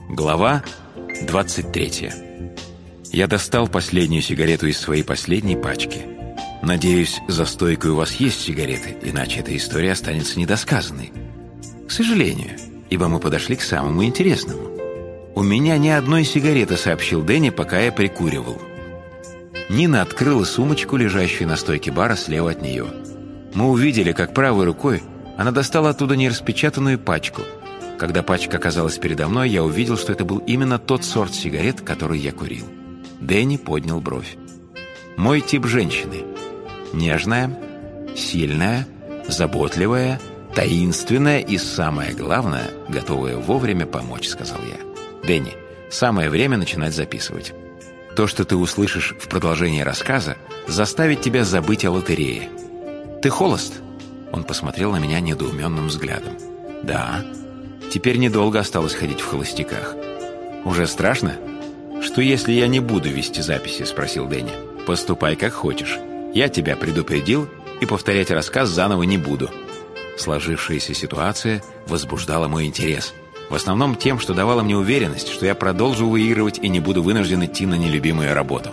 Глава 23. Я достал последнюю сигарету из своей последней пачки. Надеюсь, за стойкой у вас есть сигареты, иначе эта история останется недосказанной. К сожалению, ибо мы подошли к самому интересному. «У меня ни одной сигареты», — сообщил Дэнни, пока я прикуривал. Нина открыла сумочку, лежащую на стойке бара слева от нее. Мы увидели, как правой рукой она достала оттуда нераспечатанную пачку. Когда пачка оказалась передо мной, я увидел, что это был именно тот сорт сигарет, который я курил. Дэнни поднял бровь. «Мой тип женщины. Нежная, сильная, заботливая, таинственная и, самое главное, готовая вовремя помочь», — сказал я. «Дэнни, самое время начинать записывать. То, что ты услышишь в продолжении рассказа, заставит тебя забыть о лотерее. Ты холост?» Он посмотрел на меня недоуменным взглядом. «Да. Теперь недолго осталось ходить в холостяках. Уже страшно?» «Что, если я не буду вести записи?» — спросил Дэнни. «Поступай как хочешь. Я тебя предупредил, и повторять рассказ заново не буду». Сложившаяся ситуация возбуждала мой интерес. В основном тем, что давала мне уверенность, что я продолжу выигрывать и не буду вынужден идти на нелюбимую работу.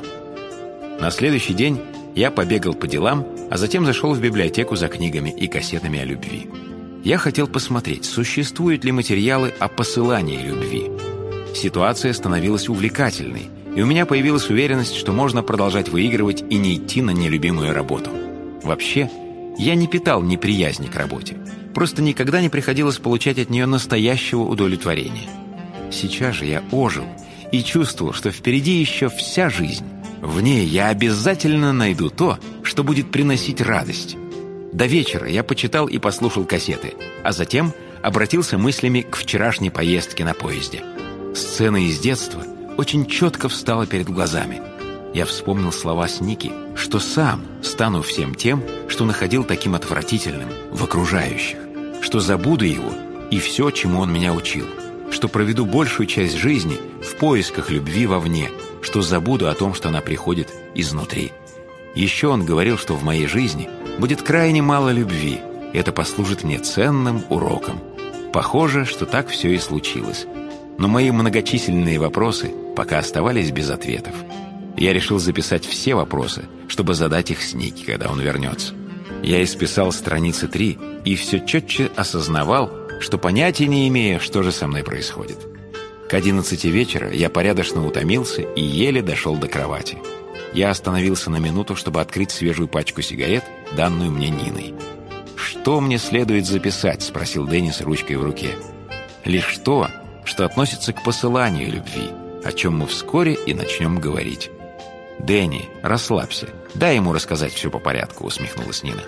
На следующий день я побегал по делам, а затем зашел в библиотеку за книгами и кассетами о любви. Я хотел посмотреть, существуют ли материалы о посылании любви. Ситуация становилась увлекательной, и у меня появилась уверенность, что можно продолжать выигрывать и не идти на нелюбимую работу. Вообще, я не питал неприязни к работе. Просто никогда не приходилось получать от нее настоящего удовлетворения. Сейчас же я ожил и чувствовал, что впереди еще вся жизнь. В ней я обязательно найду то, что будет приносить радость. До вечера я почитал и послушал кассеты, а затем обратился мыслями к вчерашней поездке на поезде. Сцена из детства очень четко встала перед глазами. Я вспомнил слова Сники, что сам стану всем тем, что находил таким отвратительным в окружающих, что забуду его и все, чему он меня учил, что проведу большую часть жизни в поисках любви вовне, что забуду о том, что она приходит изнутри. Еще он говорил, что в моей жизни будет крайне мало любви, и это послужит мне ценным уроком. Похоже, что так все и случилось. Но мои многочисленные вопросы пока оставались без ответов. Я решил записать все вопросы, чтобы задать их Снике, когда он вернется. Я исписал страницы 3 и все четче осознавал, что понятия не имею, что же со мной происходит. К 11 вечера я порядочно утомился и еле дошел до кровати. Я остановился на минуту, чтобы открыть свежую пачку сигарет, данную мне Ниной. «Что мне следует записать?» — спросил Дэнни с ручкой в руке. «Лишь то, что относится к посыланию любви, о чем мы вскоре и начнем говорить». «Дэнни, расслабься, дай ему рассказать все по порядку», — усмехнулась Нина.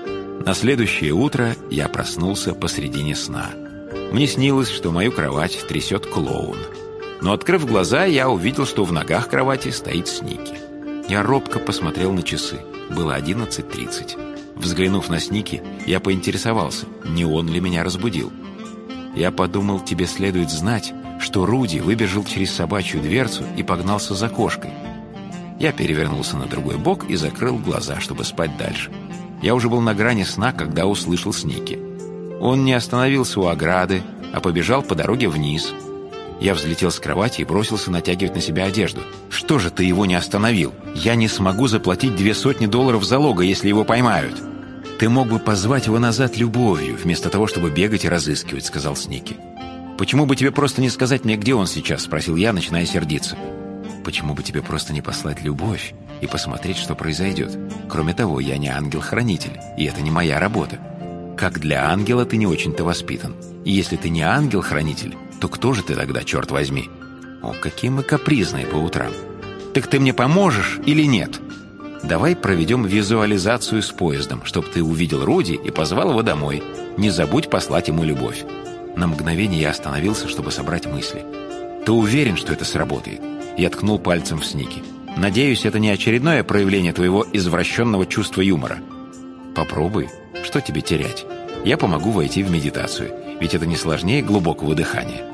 На следующее утро я проснулся посредине сна. Мне снилось, что мою кровать трясет клоун. Но, открыв глаза, я увидел, что в ногах кровати стоит Сники. Я робко посмотрел на часы. Было 11:30. Взглянув на Сники, я поинтересовался, не он ли меня разбудил. «Я подумал, тебе следует знать, что Руди выбежал через собачью дверцу и погнался за кошкой». Я перевернулся на другой бок и закрыл глаза, чтобы спать дальше. Я уже был на грани сна, когда услышал Сники. Он не остановился у ограды, а побежал по дороге вниз. Я взлетел с кровати и бросился натягивать на себя одежду. «Что же ты его не остановил? Я не смогу заплатить $200 залога, если его поймают». «Ты мог бы позвать его назад любовью, вместо того, чтобы бегать и разыскивать», — сказал Сники. «Почему бы тебе просто не сказать мне, где он сейчас?» — спросил я, начиная сердиться. «Почему бы тебе просто не послать любовь и посмотреть, что произойдет? Кроме того, я не ангел-хранитель, и это не моя работа. Как для ангела ты не очень-то воспитан. И если ты не ангел-хранитель, то кто же ты тогда, черт возьми? О, какие мы капризные по утрам. Так ты мне поможешь или нет? Давай проведем визуализацию с поездом, чтобы ты увидел Руди и позвал его домой. Не забудь послать ему любовь». На мгновение я остановился, чтобы собрать мысли. «Ты уверен, что это сработает?» Я ткнул пальцем в Сники. «Надеюсь, это не очередное проявление твоего извращенного чувства юмора». «Попробуй. Что тебе терять? Я помогу войти в медитацию, ведь это не сложнее глубокого дыхания».